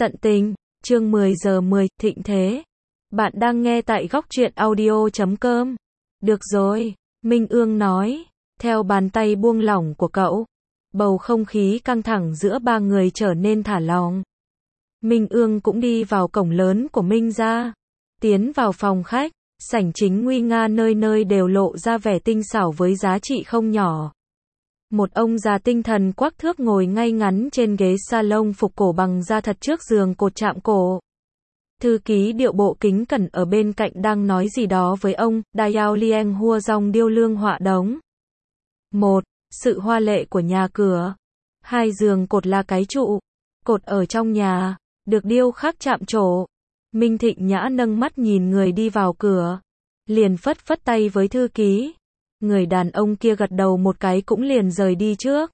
Tận tình, chương 10 giờ 10, thịnh thế. Bạn đang nghe tại góc truyện audio.com. Được rồi, Minh Ương nói, theo bàn tay buông lỏng của cậu. Bầu không khí căng thẳng giữa ba người trở nên thả lỏng. Minh Ương cũng đi vào cổng lớn của Minh gia. Tiến vào phòng khách, sảnh chính nguy nga nơi nơi đều lộ ra vẻ tinh xảo với giá trị không nhỏ. Một ông già tinh thần quắc thước ngồi ngay ngắn trên ghế salon phục cổ bằng da thật trước giường cột chạm cổ. Thư ký điệu bộ kính cẩn ở bên cạnh đang nói gì đó với ông, Dayao Lieng hua dòng điêu lương họa đống. 1. Sự hoa lệ của nhà cửa. 2. Giường cột là cái trụ. Cột ở trong nhà, được điêu khắc chạm trổ. Minh Thịnh Nhã nâng mắt nhìn người đi vào cửa. Liền phất phất tay với thư ký. Người đàn ông kia gật đầu một cái cũng liền rời đi trước.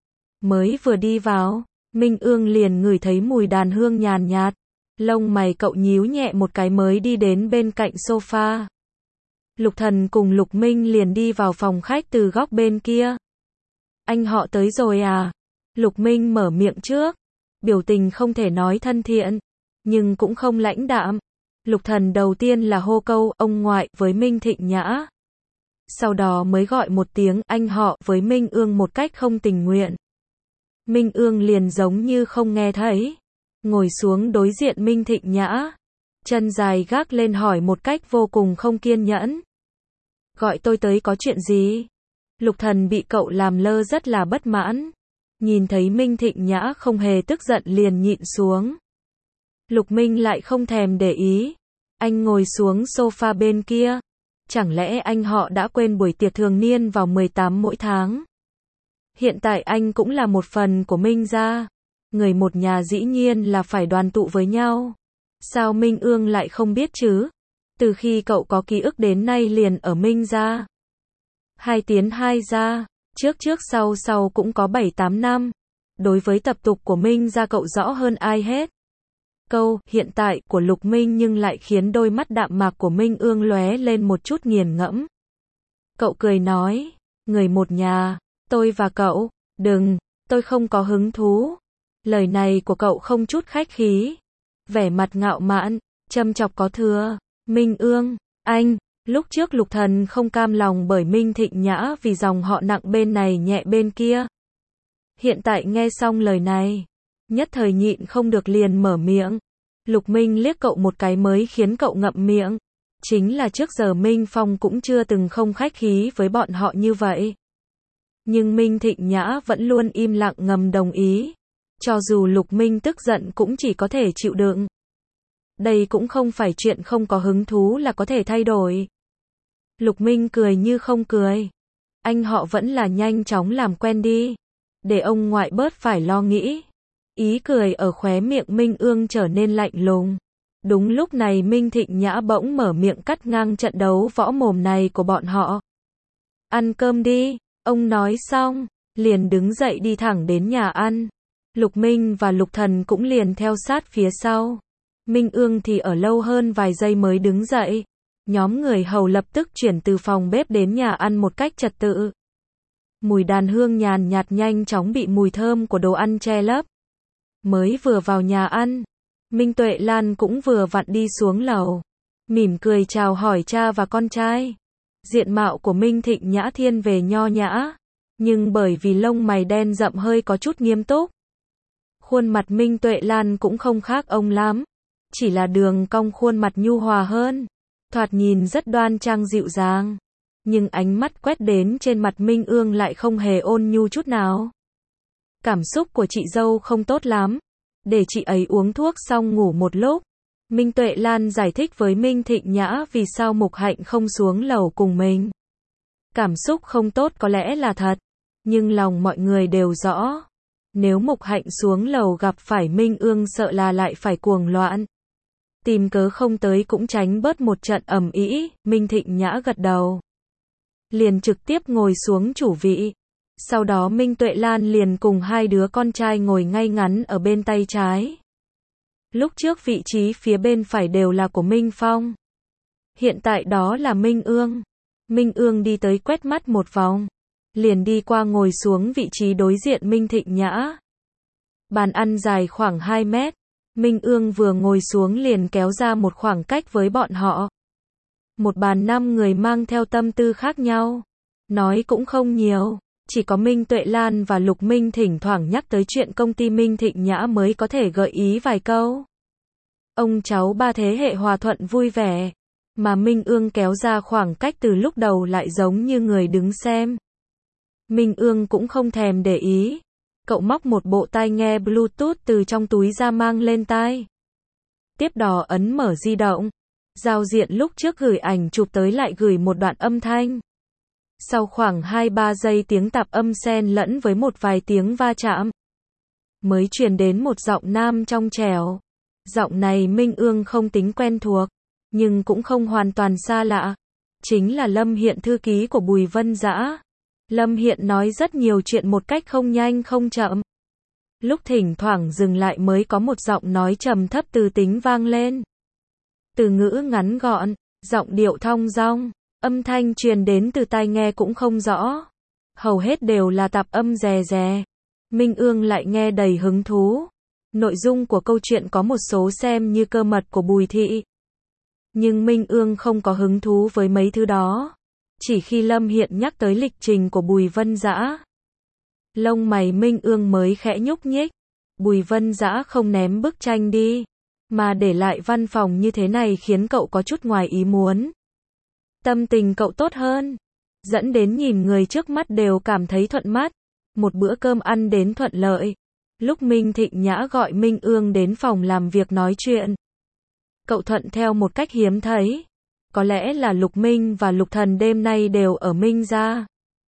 Mới vừa đi vào, Minh Ương liền ngửi thấy mùi đàn hương nhàn nhạt. Lông mày cậu nhíu nhẹ một cái mới đi đến bên cạnh sofa. Lục Thần cùng Lục Minh liền đi vào phòng khách từ góc bên kia. Anh họ tới rồi à? Lục Minh mở miệng trước. Biểu tình không thể nói thân thiện, nhưng cũng không lãnh đạm. Lục Thần đầu tiên là hô câu ông ngoại với Minh Thịnh Nhã. Sau đó mới gọi một tiếng anh họ với Minh Ương một cách không tình nguyện. Minh Ương liền giống như không nghe thấy. Ngồi xuống đối diện Minh Thịnh Nhã. Chân dài gác lên hỏi một cách vô cùng không kiên nhẫn. Gọi tôi tới có chuyện gì? Lục Thần bị cậu làm lơ rất là bất mãn. Nhìn thấy Minh Thịnh Nhã không hề tức giận liền nhịn xuống. Lục Minh lại không thèm để ý. Anh ngồi xuống sofa bên kia. Chẳng lẽ anh họ đã quên buổi tiệc thường niên vào 18 mỗi tháng? Hiện tại anh cũng là một phần của Minh gia. Người một nhà dĩ nhiên là phải đoàn tụ với nhau. Sao Minh Ương lại không biết chứ? Từ khi cậu có ký ức đến nay liền ở Minh gia. Hai tiến hai gia, trước sau cũng có 7-8 năm. Đối với tập tục của Minh gia cậu rõ hơn ai hết. Câu hiện tại của Lục Minh nhưng lại khiến đôi mắt đạm mạc của Minh Ương lóe lên một chút nghiền ngẫm. Cậu cười nói, người một nhà, tôi và cậu, đừng, tôi không có hứng thú. Lời này của cậu không chút khách khí. Vẻ mặt ngạo mạn, châm chọc có thừa. Minh Ương, anh, lúc trước Lục Thần không cam lòng bởi Minh Thịnh Nhã vì dòng họ nặng bên này nhẹ bên kia. Hiện tại nghe xong lời này, nhất thời nhịn không được liền mở miệng. Lục Minh liếc cậu một cái mới khiến cậu ngậm miệng. Chính là trước giờ Minh Phong cũng chưa từng không khách khí với bọn họ như vậy. Nhưng Minh Thịnh Nhã vẫn luôn im lặng ngầm đồng ý. Cho dù Lục Minh tức giận cũng chỉ có thể chịu đựng. Đây cũng không phải chuyện không có hứng thú là có thể thay đổi. Lục Minh cười như không cười. Anh họ vẫn là nhanh chóng làm quen đi. Để ông ngoại bớt phải lo nghĩ. Ý cười ở khóe miệng Minh Ương trở nên lạnh lùng. Đúng lúc này Minh Thịnh Nhã bỗng mở miệng cắt ngang trận đấu võ mồm này của bọn họ. Ăn cơm đi, ông nói xong, liền đứng dậy đi thẳng đến nhà ăn. Lục Minh và Lục Thần cũng liền theo sát phía sau. Minh Ương thì ở lâu hơn vài giây mới đứng dậy. Nhóm người hầu lập tức chuyển từ phòng bếp đến nhà ăn một cách trật tự. Mùi đàn hương nhàn nhạt nhanh chóng bị mùi thơm của đồ ăn che lấp. Mới vừa vào nhà ăn, Minh Tuệ Lan cũng vừa vặn đi xuống lầu. Mỉm cười chào hỏi cha và con trai. Diện mạo của Minh Thịnh Nhã thiên về nho nhã. Nhưng bởi vì lông mày đen rậm hơi có chút nghiêm túc. Khuôn mặt Minh Tuệ Lan cũng không khác ông lắm. Chỉ là đường cong khuôn mặt nhu hòa hơn. Thoạt nhìn rất đoan trang dịu dàng. Nhưng ánh mắt quét đến trên mặt Minh Ương lại không hề ôn nhu chút nào. Cảm xúc của chị dâu không tốt lắm. Để chị ấy uống thuốc xong ngủ một lúc. Minh Tuệ Lan giải thích với Minh Thịnh Nhã vì sao Mục Hạnh không xuống lầu cùng mình. Cảm xúc không tốt có lẽ là thật. Nhưng lòng mọi người đều rõ. Nếu Mục Hạnh xuống lầu gặp phải Minh Ương sợ là lại phải cuồng loạn. Tìm cớ không tới cũng tránh bớt một trận ầm ĩ. Minh Thịnh Nhã gật đầu. Liền trực tiếp ngồi xuống chủ vị. Sau đó Minh Tuệ Lan liền cùng hai đứa con trai ngồi ngay ngắn ở bên tay trái. Lúc trước vị trí phía bên phải đều là của Minh Phong. Hiện tại đó là Minh Ương. Minh Ương đi tới quét mắt một vòng. Liền đi qua ngồi xuống vị trí đối diện Minh Thịnh Nhã. Bàn ăn dài khoảng 2 mét. Minh Ương vừa ngồi xuống liền kéo ra một khoảng cách với bọn họ. Một bàn 5 người mang theo tâm tư khác nhau. Nói cũng không nhiều. Chỉ có Minh Tuệ Lan và Lục Minh thỉnh thoảng nhắc tới chuyện công ty Minh Thịnh Nhã mới có thể gợi ý vài câu. Ông cháu ba thế hệ hòa thuận vui vẻ. Mà Minh Ương kéo ra khoảng cách từ lúc đầu lại giống như người đứng xem. Minh Ương cũng không thèm để ý. Cậu móc một bộ tai nghe Bluetooth từ trong túi ra mang lên tai. Tiếp đó ấn mở di động. Giao diện lúc trước gửi ảnh chụp tới lại gửi một đoạn âm thanh. Sau khoảng 2-3 giây tiếng tạp âm xen lẫn với một vài tiếng va chạm, mới truyền đến một giọng nam trong trẻo. Giọng này Minh Ương không tính quen thuộc, nhưng cũng không hoàn toàn xa lạ. Chính là Lâm Hiện, thư ký của Bùi Vân Dã. Lâm Hiện nói rất nhiều chuyện một cách không nhanh không chậm. Lúc thỉnh thoảng dừng lại mới có một giọng nói trầm thấp từ tính vang lên. Từ ngữ ngắn gọn, giọng điệu thong dong, âm thanh truyền đến từ tai nghe cũng không rõ. Hầu hết đều là tạp âm rè rè. Minh Ương lại nghe đầy hứng thú. Nội dung của câu chuyện có một số xem như cơ mật của Bùi Thị. Nhưng Minh Ương không có hứng thú với mấy thứ đó. Chỉ khi Lâm Hiện nhắc tới lịch trình của Bùi Vân Dã, lông mày Minh Ương mới khẽ nhúc nhích. Bùi Vân Dã không ném bức tranh đi, mà để lại văn phòng như thế này khiến cậu có chút ngoài ý muốn. Tâm tình cậu tốt hơn, dẫn đến nhìn người trước mắt đều cảm thấy thuận mắt. Một bữa cơm ăn đến thuận lợi. Lúc Minh Thịnh Nhã gọi Minh Ương đến phòng làm việc nói chuyện, cậu thuận theo một cách hiếm thấy. Có lẽ là Lục Minh và Lục Thần đêm nay đều ở Minh gia.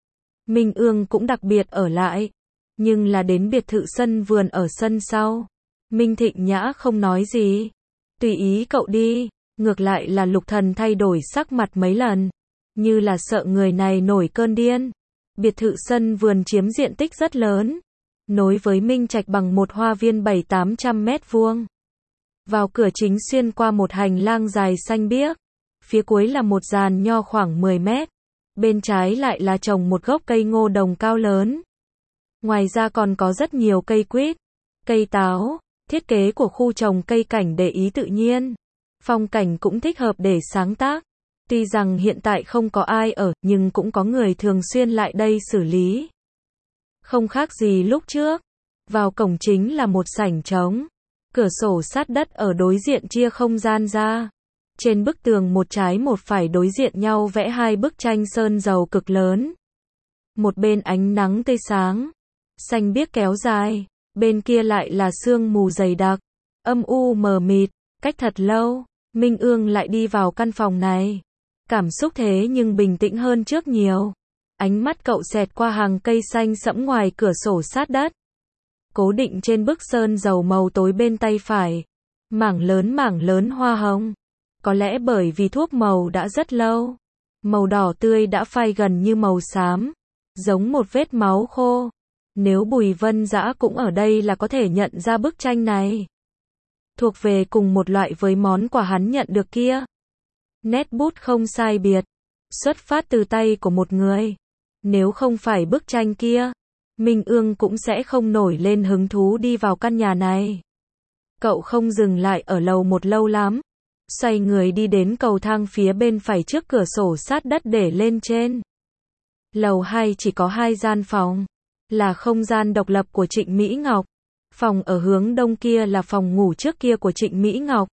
Minh Ương cũng đặc biệt ở lại, nhưng là đến biệt thự sân vườn ở sân sau. Minh Thịnh Nhã không nói gì, tùy ý cậu đi. Ngược lại là Lục Thần thay đổi sắc mặt mấy lần, như là sợ người này nổi cơn điên. Biệt thự sân vườn chiếm diện tích rất lớn, nối với Minh Trạch bằng một hoa viên 700-800 mét vuông. Vào cửa chính xuyên qua một hành lang dài xanh biếc, phía cuối là một giàn nho khoảng 10 mét, bên trái lại là trồng một gốc cây ngô đồng cao lớn. Ngoài ra còn có rất nhiều cây quýt, cây táo. Thiết kế của khu trồng cây cảnh để ý tự nhiên, phong cảnh cũng thích hợp để sáng tác. Tuy rằng hiện tại không có ai ở, nhưng cũng có người thường xuyên lại đây xử lý. Không khác gì lúc trước. Vào cổng chính là một sảnh trống. Cửa sổ sát đất ở đối diện chia không gian ra. Trên bức tường một trái một phải đối diện nhau vẽ hai bức tranh sơn dầu cực lớn. Một bên ánh nắng tươi sáng, xanh biếc kéo dài. Bên kia lại là sương mù dày đặc, âm u mờ mịt. Cách thật lâu, Minh Ương lại đi vào căn phòng này. Cảm xúc thế nhưng bình tĩnh hơn trước nhiều. Ánh mắt cậu xẹt qua hàng cây xanh sẫm ngoài cửa sổ sát đất. Cố định trên bức sơn dầu màu tối bên tay phải. Mảng lớn hoa hồng. Có lẽ bởi vì thuốc màu đã rất lâu. Màu đỏ tươi đã phai gần như màu xám, giống một vết máu khô. Nếu Bùi Vân Dã cũng ở đây là có thể nhận ra bức tranh này. Thuộc về cùng một loại với món quà hắn nhận được kia. Nét bút không sai biệt, xuất phát từ tay của một người. Nếu không phải bức tranh kia, Minh Ương cũng sẽ không nổi lên hứng thú đi vào căn nhà này. Cậu không dừng lại ở lầu một lâu lắm. Xoay người đi đến cầu thang phía bên phải trước cửa sổ sát đất để lên trên. Lầu 2 chỉ có 2 gian phòng. Là không gian độc lập của Trịnh Mỹ Ngọc. Phòng ở hướng đông kia là phòng ngủ trước kia của Trịnh Mỹ Ngọc.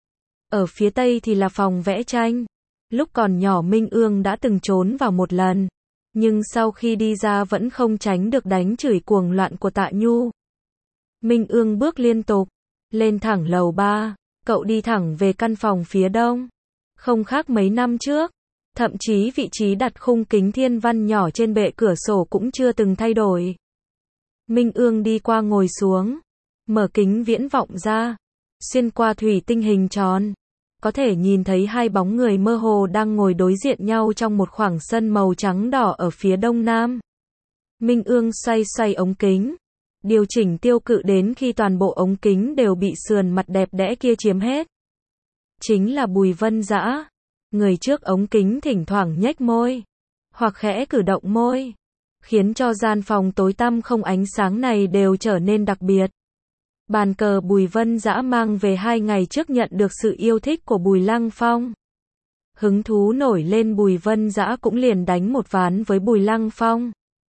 Ở phía tây thì là phòng vẽ tranh. Lúc còn nhỏ Minh Ương đã từng trốn vào một lần. Nhưng sau khi đi ra vẫn không tránh được đánh chửi cuồng loạn của Tạ Nhu. Minh Ương bước liên tục, lên thẳng lầu 3. Cậu đi thẳng về căn phòng phía đông. Không khác mấy năm trước. Thậm chí vị trí đặt khung kính thiên văn nhỏ trên bệ cửa sổ cũng chưa từng thay đổi. Minh Ương đi qua ngồi xuống, mở kính viễn vọng ra, xuyên qua thủy tinh hình tròn, có thể nhìn thấy hai bóng người mơ hồ đang ngồi đối diện nhau trong một khoảng sân màu trắng đỏ ở phía đông nam. Minh Ương xoay xoay ống kính, điều chỉnh tiêu cự đến khi toàn bộ ống kính đều bị sườn mặt đẹp đẽ kia chiếm hết. Chính là Bùi Vân Dã. Người trước ống kính thỉnh thoảng nhếch môi, hoặc khẽ cử động môi, khiến cho gian phòng tối tăm không ánh sáng này đều trở nên đặc biệt. Bàn cờ Bùi Vân Dã mang về 2 ngày trước nhận được sự yêu thích của Bùi Lăng Phong. Hứng thú nổi lên, Bùi Vân Dã cũng liền đánh một ván với Bùi Lăng Phong.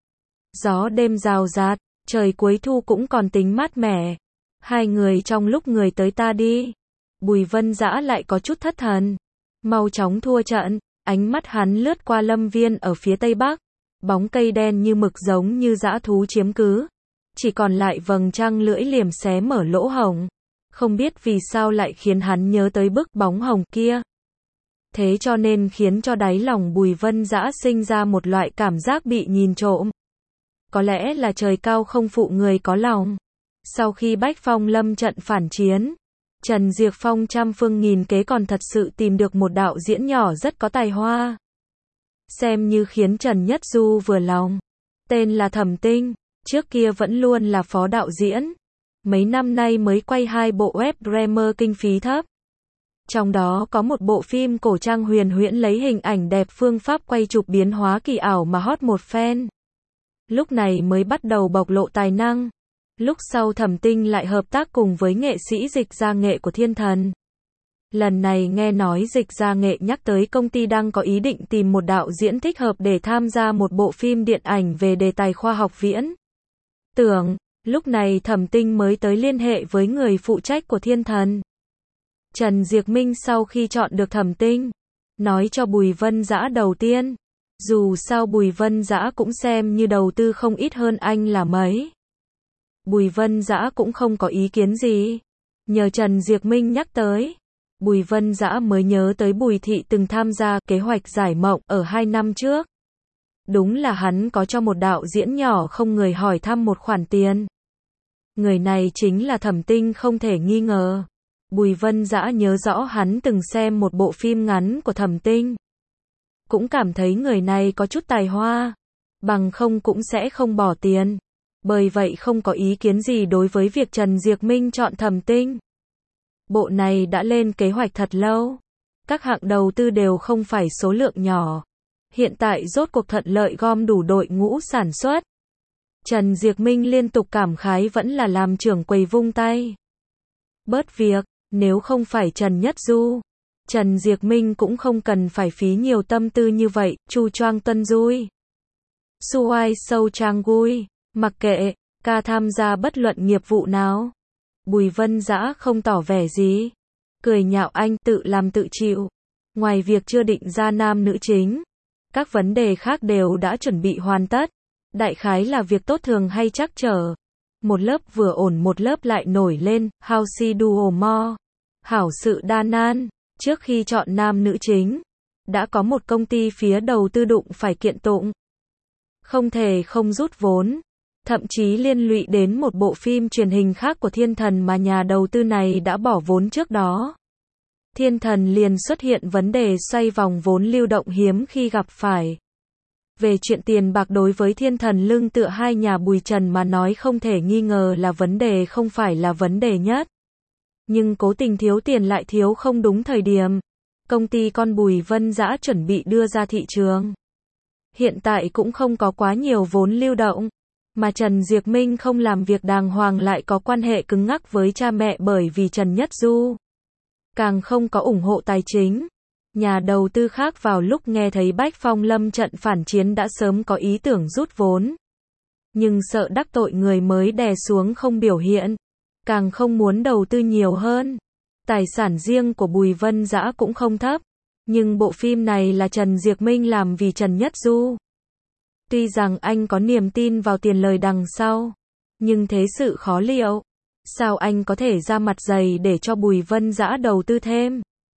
Gió đêm rào rạt, trời cuối thu cũng còn tính mát mẻ. Hai người trong lúc người tới ta đi. Bùi Vân Dã lại có chút thất thần. Mau chóng thua trận, ánh mắt hắn lướt qua lâm viên ở phía tây bắc. Bóng cây đen như mực giống như dã thú chiếm cứ. Chỉ còn lại vầng trăng lưỡi liềm xé mở lỗ hổng. Không biết vì sao lại khiến hắn nhớ tới bức bóng hồng kia. Thế cho nên khiến cho đáy lòng Bùi Vân Dã sinh ra một loại cảm giác bị nhìn trộm. Có lẽ là trời cao không phụ người có lòng. Sau khi Bách Phong lâm trận phản chiến, Trần Diệp Phong trăm phương nghìn kế còn thật sự tìm được một đạo diễn nhỏ rất có tài hoa. Xem như khiến Trần Nhất Du vừa lòng. Tên là Thẩm Tinh, trước kia vẫn luôn là phó đạo diễn. Mấy năm nay mới quay 2 bộ web drama kinh phí thấp. Trong đó có một bộ phim cổ trang huyền huyễn lấy hình ảnh đẹp, phương pháp quay chụp biến hóa kỳ ảo mà hot một phen. Lúc này mới bắt đầu bộc lộ tài năng. Lúc sau Thẩm Tinh lại hợp tác cùng với nghệ sĩ Dịch Gia Nghệ của Thiên Thần. Lần này nghe nói Dịch Gia Nghệ nhắc tới công ty đang có ý định tìm một đạo diễn thích hợp để tham gia một bộ phim điện ảnh về đề tài khoa học viễn tưởng. Lúc này Thẩm Tinh mới tới liên hệ với người phụ trách của Thiên Thần. Trần Diệp Minh sau khi chọn được Thẩm Tinh, nói cho Bùi Vân Dã đầu tiên. Dù sao Bùi Vân Dã cũng xem như đầu tư không ít hơn anh là mấy. Bùi Vân Dã cũng không có ý kiến gì. Nhờ Trần Diệp Minh nhắc tới, Bùi Vân Dã mới nhớ tới Bùi Thị từng tham gia kế hoạch giải mộng ở 2 năm trước. Đúng là hắn có cho một đạo diễn nhỏ không người hỏi thăm một khoản tiền. Người này chính là Thẩm Tinh không thể nghi ngờ. Bùi Vân Dã nhớ rõ hắn từng xem một bộ phim ngắn của Thẩm Tinh. Cũng cảm thấy người này có chút tài hoa. Bằng không cũng sẽ không bỏ tiền. Bởi vậy không có ý kiến gì đối với việc Trần Diệp Minh chọn Thẩm Tinh. Bộ này đã lên kế hoạch thật lâu. Các hạng đầu tư đều không phải số lượng nhỏ. Hiện tại rốt cuộc thuận lợi gom đủ đội ngũ sản xuất. Trần Diệp Minh liên tục cảm khái vẫn là làm trưởng quầy vung tay. Bớt việc, nếu không phải Trần Nhất Du, Trần Diệp Minh cũng không cần phải phí nhiều tâm tư như vậy. Chu Choang Tân Dui, Suai Sâu Trang Gui, mặc kệ, ca tham gia bất luận nghiệp vụ nào. Bùi Vân Dã không tỏ vẻ gì. Cười nhạo anh tự làm tự chịu. Ngoài việc chưa định ra nam nữ chính, các vấn đề khác đều đã chuẩn bị hoàn tất. Đại khái là việc tốt thường hay trắc trở. Một lớp vừa ổn một lớp lại nổi lên. How si duo mo. Hảo sự đa nan. Trước khi chọn nam nữ chính, đã có một công ty phía đầu tư đụng phải kiện tụng. Không thể không rút vốn. Thậm chí liên lụy đến một bộ phim truyền hình khác của Thiên Thần mà nhà đầu tư này đã bỏ vốn trước đó. Thiên Thần liền xuất hiện vấn đề xoay vòng vốn lưu động hiếm khi gặp phải. Về chuyện tiền bạc đối với Thiên Thần lưng tựa hai nhà Bùi Trần mà nói không thể nghi ngờ là vấn đề không phải là vấn đề nhất. Nhưng cố tình thiếu tiền lại thiếu không đúng thời điểm. Công ty con Bùi Vân Dã chuẩn bị đưa ra thị trường. Hiện tại cũng không có quá nhiều vốn lưu động. Mà Trần Diệp Minh không làm việc đàng hoàng lại có quan hệ cứng ngắc với cha mẹ bởi vì Trần Nhất Du càng không có ủng hộ tài chính. Nhà đầu tư khác vào lúc nghe thấy Bách Phong lâm trận phản chiến đã sớm có ý tưởng rút vốn. Nhưng sợ đắc tội người mới đè xuống không biểu hiện. Càng không muốn đầu tư nhiều hơn. Tài sản riêng của Bùi Vân Dã cũng không thấp. Nhưng bộ phim này là Trần Diệp Minh làm vì Trần Nhất Du. Tuy rằng anh có niềm tin vào tiền lời đằng sau. Nhưng thế sự khó liệu. Sao anh có thể ra mặt dày để cho Bùi Vân Dã đầu tư thêm?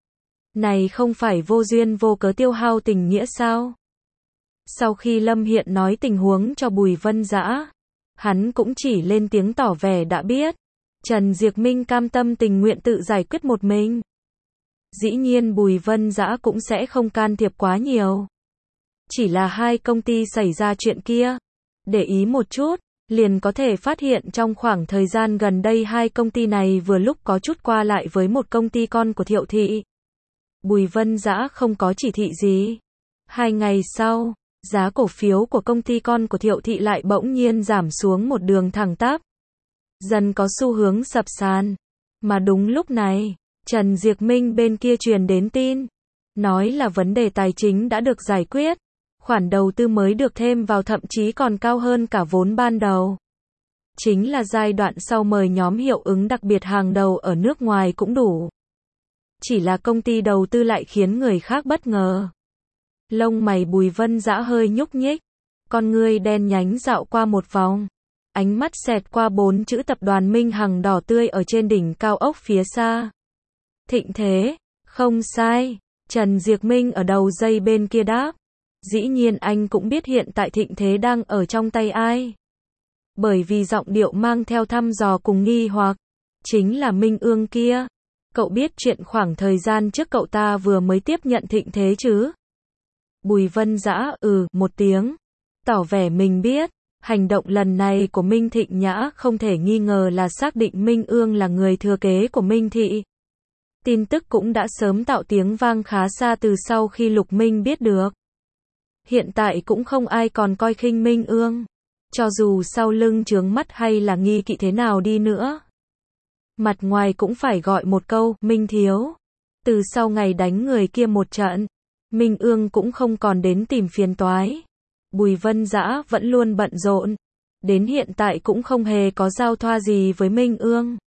Này không phải vô duyên vô cớ tiêu hao tình nghĩa sao? Sau khi Lâm Hiện nói tình huống cho Bùi Vân Dã, hắn cũng chỉ lên tiếng tỏ vẻ đã biết. Trần Diệp Minh cam tâm tình nguyện tự giải quyết một mình. Dĩ nhiên Bùi Vân Dã cũng sẽ không can thiệp quá nhiều. Chỉ là hai công ty xảy ra chuyện kia. Để ý một chút, liền có thể phát hiện trong khoảng thời gian gần đây hai công ty này vừa lúc có chút qua lại với một công ty con của Thiệu Thị. Bùi Vân Dã không có chỉ thị gì. 2 ngày sau, giá cổ phiếu của công ty con của Thiệu Thị lại bỗng nhiên giảm xuống một đường thẳng tắp. dần có xu hướng sập sàn. Mà đúng lúc này, Trần Diệc Minh bên kia truyền đến tin, nói là vấn đề tài chính đã được giải quyết, khoản đầu tư mới được thêm vào thậm chí còn cao hơn cả vốn ban đầu. Chính là giai đoạn sau mời nhóm hiệu ứng đặc biệt hàng đầu ở nước ngoài cũng đủ. Chỉ là công ty đầu tư lại khiến người khác bất ngờ. Lông mày Bùi Vân Dã hơi nhúc nhích, con ngươi đen nhánh dạo qua một vòng, ánh mắt xẹt qua 4 chữ tập đoàn Minh Hằng đỏ tươi ở trên đỉnh cao ốc phía xa. Thịnh Thế, không sai, Trần Diệc Minh ở đầu dây bên kia đáp. Dĩ nhiên anh cũng biết hiện tại Thịnh Thế đang ở trong tay ai. Bởi vì giọng điệu mang theo thăm dò cùng nghi hoặc, chính là Minh Ương kia. Cậu biết chuyện khoảng thời gian trước cậu ta vừa mới tiếp nhận Thịnh Thế chứ? Bùi Vân Dã một tiếng, tỏ vẻ mình biết. Hành động lần này của Minh Thịnh Nhã không thể nghi ngờ là xác định Minh Ương là người thừa kế của Minh Thị. Tin tức cũng đã sớm tạo tiếng vang khá xa từ sau khi Lục Minh biết được. Hiện tại cũng không ai còn coi khinh Minh Ương, cho dù sau lưng chướng mắt hay là nghi kỵ thế nào đi nữa. Mặt ngoài cũng phải gọi một câu, Minh Thiếu. Từ sau ngày đánh người kia một trận, Minh Ương cũng không còn đến tìm phiền toái. Bùi Vân Dã vẫn luôn bận rộn, đến hiện tại cũng không hề có giao thoa gì với Minh Ương.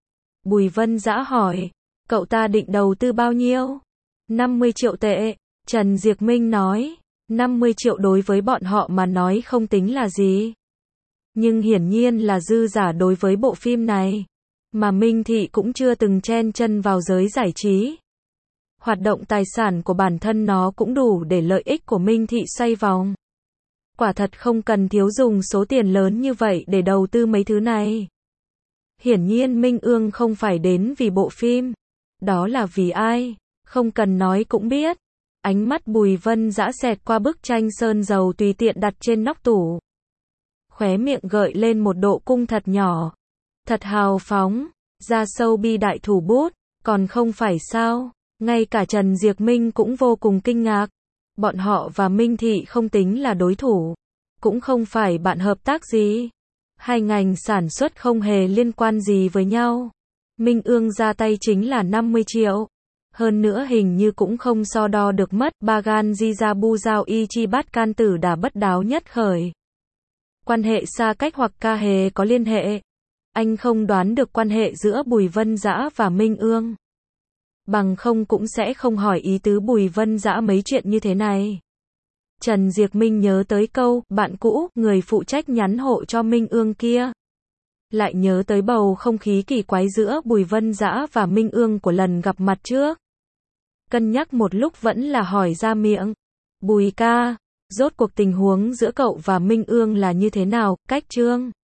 Bùi Vân Dã hỏi, cậu ta định đầu tư bao nhiêu? 50 triệu tệ, Trần Diệc Minh nói, 50 triệu đối với bọn họ mà nói không tính là gì. Nhưng hiển nhiên là dư giả đối với bộ phim này. Mà Minh Thị cũng chưa từng chen chân vào giới giải trí. Hoạt động tài sản của bản thân nó cũng đủ để lợi ích của Minh Thị xoay vòng. Quả thật không cần thiếu dùng số tiền lớn như vậy để đầu tư mấy thứ này. Hiển nhiên Minh Ương không phải đến vì bộ phim. Đó là vì ai? Không cần nói cũng biết. Ánh mắt Bùi Vân Dã xẹt qua bức tranh sơn dầu tùy tiện đặt trên nóc tủ. Khóe miệng gợi lên một độ cung thật nhỏ. Thật hào phóng, ra sâu bi đại thủ bút, còn không phải sao? Ngay cả Trần Diệc Minh cũng vô cùng kinh ngạc. Bọn họ và Minh Thị không tính là đối thủ, cũng không phải bạn hợp tác gì. Hai ngành sản xuất không hề liên quan gì với nhau. Minh Ương ra tay chính là 50 triệu. Hơn nữa hình như cũng không so đo được mất. Bagan Jijabu Giao Y Chi Bát Can Tử Đà Bất Đáo Nhất Khởi. Quan hệ xa cách hoặc ca hề có liên hệ. Anh không đoán được quan hệ giữa Bùi Vân Dã và Minh Ương. Bằng không cũng sẽ không hỏi ý tứ Bùi Vân Dã mấy chuyện như thế này. Trần Diệc Minh nhớ tới câu, bạn cũ, người phụ trách nhắn hộ cho Minh Ương kia. Lại nhớ tới bầu không khí kỳ quái giữa Bùi Vân Dã và Minh Ương của lần gặp mặt trước. Cân nhắc một lúc vẫn là hỏi ra miệng. Bùi ca, rốt cuộc tình huống giữa cậu và Minh Ương là như thế nào, cách Trương?